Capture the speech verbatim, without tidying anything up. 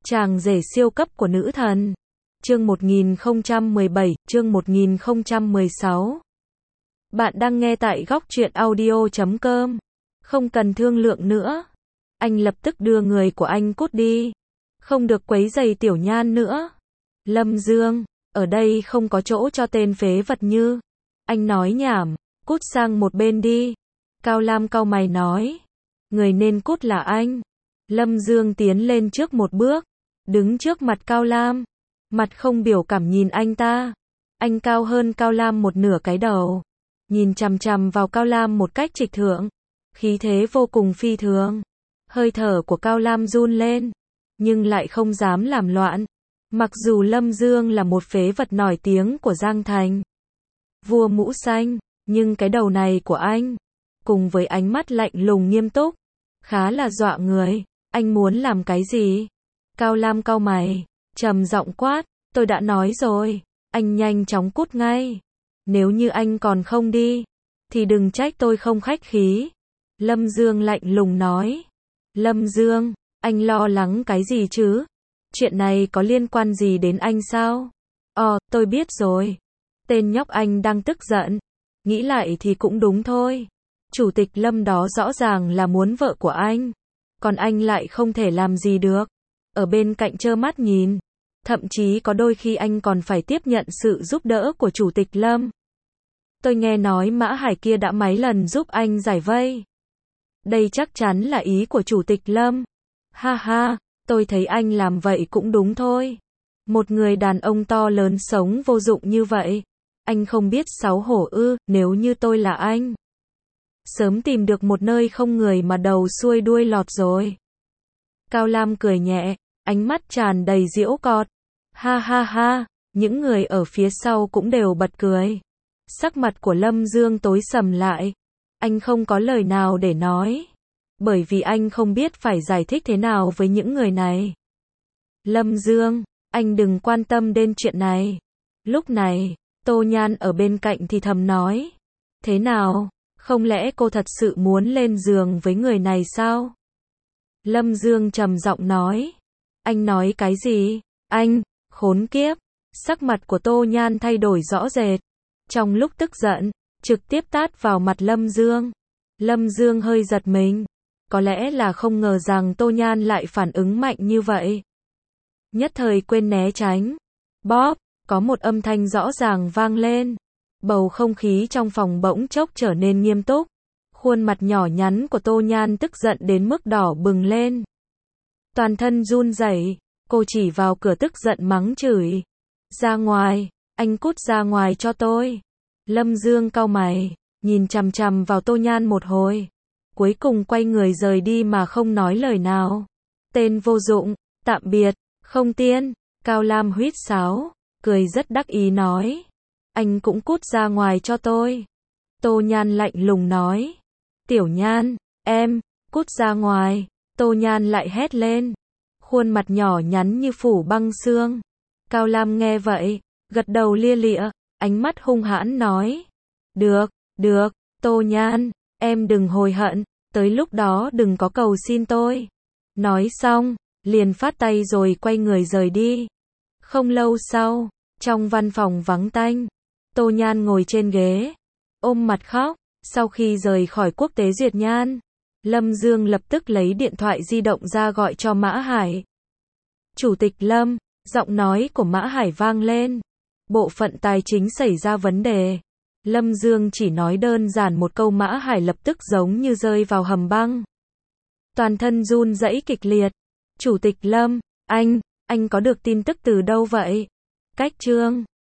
Chàng rể siêu cấp của nữ thần. Chương một nghìn không trăm mười bảy, chương một nghìn không trăm mười sáu. Bạn đang nghe tại góc truyện audio chấm com. Không cần thương lượng nữa. Anh lập tức đưa người của anh cút đi. Không được quấy rầy Tiểu Nhan nữa. Lâm Dương, ở đây không có chỗ cho tên phế vật như anh nói nhảm, cút sang một bên đi. Cao Lam cau mày nói. Người nên cút là anh. Lâm Dương tiến lên trước một bước, đứng trước mặt Cao Lam, mặt không biểu cảm nhìn anh ta. Anh cao hơn Cao Lam một nửa cái đầu, nhìn chằm chằm vào Cao Lam một cách trịch thượng, khí thế vô cùng phi thường. Hơi thở của Cao Lam run lên, nhưng lại không dám làm loạn. Mặc dù Lâm Dương là một phế vật nổi tiếng của Giang Thành, vua mũ xanh, nhưng cái đầu này của anh, cùng với ánh mắt lạnh lùng nghiêm túc, khá là dọa người. Anh muốn làm cái gì? Cao Lam cau mày, trầm giọng quát, tôi đã nói rồi, anh nhanh chóng cút ngay. Nếu như anh còn không đi, thì đừng trách tôi không khách khí. Lâm Dương lạnh lùng nói. Lâm Dương, anh lo lắng cái gì chứ? Chuyện này có liên quan gì đến anh sao? Ồ, tôi biết rồi. Tên nhóc anh đang tức giận. Nghĩ lại thì cũng đúng thôi. Chủ tịch Lâm đó rõ ràng là muốn vợ của anh. Còn anh lại không thể làm gì được. Ở bên cạnh trơ mắt nhìn. Thậm chí có đôi khi anh còn phải tiếp nhận sự giúp đỡ của Chủ tịch Lâm. Tôi nghe nói Mã Hải kia đã mấy lần giúp anh giải vây. Đây chắc chắn là ý của Chủ tịch Lâm. Ha ha, tôi thấy anh làm vậy cũng đúng thôi. Một người đàn ông to lớn sống vô dụng như vậy. Anh không biết xấu hổ ư? Nếu như tôi là anh, sớm tìm được một nơi không người mà đầu xuôi đuôi lọt rồi. Cao Lam cười nhẹ, ánh mắt tràn đầy giễu cợt. Ha ha ha, những người ở phía sau cũng đều bật cười. Sắc mặt của Lâm Dương tối sầm lại. Anh không có lời nào để nói, bởi vì anh không biết phải giải thích thế nào với những người này. Lâm Dương, anh đừng quan tâm đến chuyện này. Lúc này, Tô Nhan ở bên cạnh thì thầm nói. Thế nào? Không lẽ cô thật sự muốn lên giường với người này sao? Lâm Dương trầm giọng nói. Anh nói cái gì? Anh, khốn kiếp. Sắc mặt của Tô Nhan thay đổi rõ rệt. Trong lúc tức giận, trực tiếp tát vào mặt Lâm Dương. Lâm Dương hơi giật mình. Có lẽ là không ngờ rằng Tô Nhan lại phản ứng mạnh như vậy. Nhất thời quên né tránh. Bóp, có một âm thanh rõ ràng vang lên. Bầu không khí trong phòng bỗng chốc trở nên nghiêm túc. Khuôn mặt nhỏ nhắn của Tô Nhan tức giận đến mức đỏ bừng lên. Toàn thân run rẩy, cô chỉ vào cửa tức giận mắng chửi. Ra ngoài, anh cút ra ngoài cho tôi. Lâm Dương cau mày, nhìn chằm chằm vào Tô Nhan một hồi. Cuối cùng quay người rời đi mà không nói lời nào. Tên vô dụng, tạm biệt, không tiên. Cao Lam huýt sáo, cười rất đắc ý nói. Anh cũng cút ra ngoài cho tôi. Tô Nhan lạnh lùng nói. Tiểu Nhan, em, cút ra ngoài. Tô Nhan lại hét lên. Khuôn mặt nhỏ nhắn như phủ băng xương. Cao Lam nghe vậy, gật đầu lia lịa, ánh mắt hung hãn nói. Được, được, Tô Nhan, em đừng hối hận, tới lúc đó đừng có cầu xin tôi. Nói xong, liền phát tay rồi quay người rời đi. Không lâu sau, trong văn phòng vắng tanh, Tô Nhan ngồi trên ghế, ôm mặt khóc. Sau khi rời khỏi Quốc tế Duyệt Nhan, Lâm Dương lập tức lấy điện thoại di động ra gọi cho Mã Hải. Chủ tịch Lâm, giọng nói của Mã Hải vang lên. Bộ phận tài chính xảy ra vấn đề. Lâm Dương chỉ nói đơn giản một câu, Mã Hải lập tức giống như rơi vào hầm băng. Toàn thân run rẩy kịch liệt. Chủ tịch Lâm, anh, anh có được tin tức từ đâu vậy? Cách chương